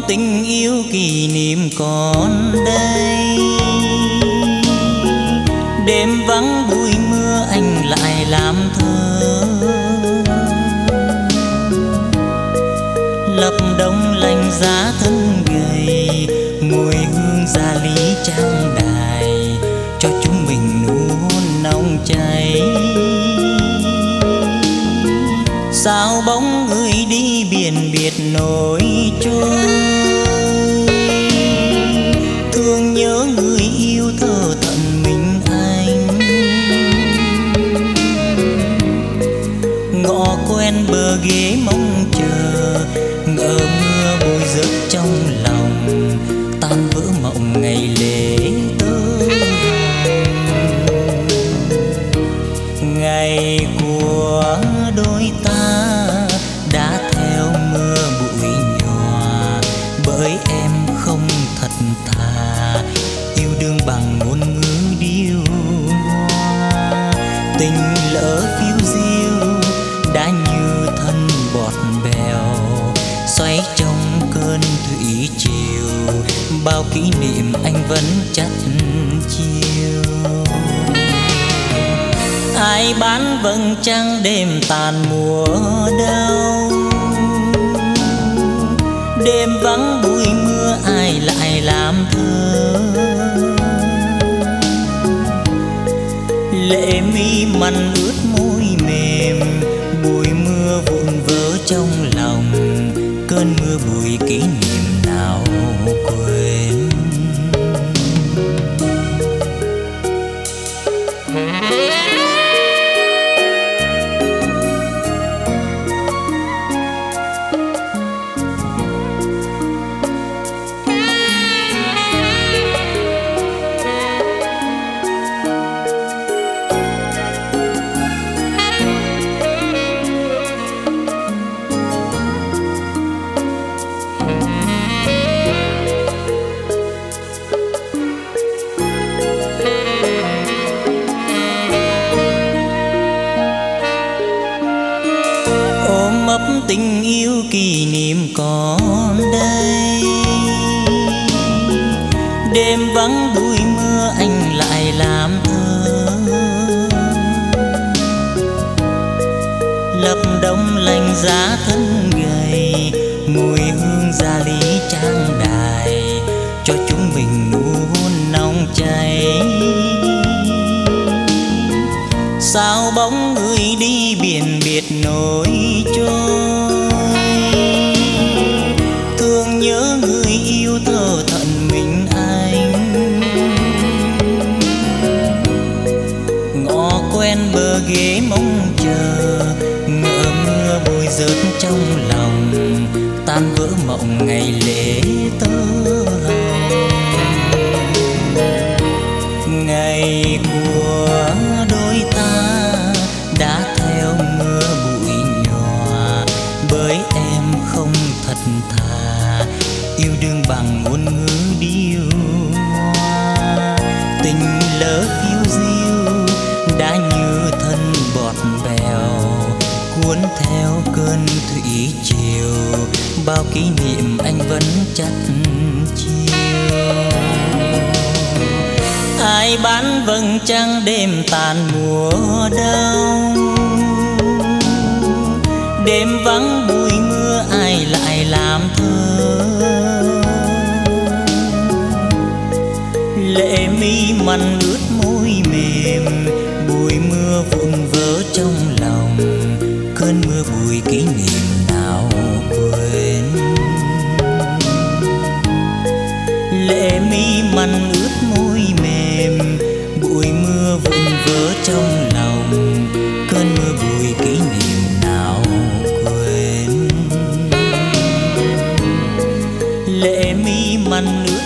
tình yêu kỷ niệm còn đây. Đêm vắng bụi mưa anh lại làm thơ, lập đông lạnh giá thân gầy, mùi hương gia lý trang đài cho chúng mình nuốt nồng cháy. Sao bóng người đi biển biệt nổi trôi, thương nhớ người yêu thơ tận mình anh. Ngõ quen bờ ghế mong chờ, ngỡ mưa bụi rớt trong lòng, tan vỡ mộng ngày lễ tơ hồng. Ngày của đôi ta đã theo mưa bụi nhòa, bởi em không thật thà yêu đương bằng ngôn ngữ điêu hoa. Tình lỡ phiêu diêu đã như thân bọt bèo, xoay trong cơn thủy triều, bao kỷ niệm anh vẫn chắt chiêu. Ai bán vầng trăng đêm tàn mùa đau, đêm vắng bụi mưa ai lại làm thơ. Lệ mi mặn ướt môi mềm, bụi mưa vụn vỡ trong lòng, cơn mưa bụi kỷ niệm nào quên. Tình yêu kỷ niệm còn đây, đêm vắng bụi mưa anh lại làm thơ, lập đông lạnh giá thân gầy, mùi hương gia lý trang đài cho chúng mình nuốt nồng cháy. Sao bóng người đi biển biệt nổi trôi, thương nhớ người yêu thơ tận mình anh. Ngõ quen bờ ghế mong chờ, ngỡ mưa bụi rớt trong lòng, tan vỡ mộng ngày lễ tơ hồng. Ngày của đôi ta đã theo mưa bụi nhòa, bởi em không thật thà yêu đương bằng ngôn ngữ điêu hoa. Tình lỡ phiêu diêu đã như thân bọt bèo, cuốn theo cơn thủy triều, bao kỷ niệm anh vẫn chắt chiêu. Ai bán vầng trăng đêm tàn mùa đông, đêm vắng bụi mưa ai lại làm thơ. Lệ mi mặn ướt môi mềm, bụi mưa vụn vỡ trong lòng, cơn mưa bụi kỷ niệm nào quên. Lệ mi mặn ướt môi mềm, bụi mưa vụn vỡ trong lòng, cơn mưa bụi kỷ niệm nào quên. Lệ mi mặn ướt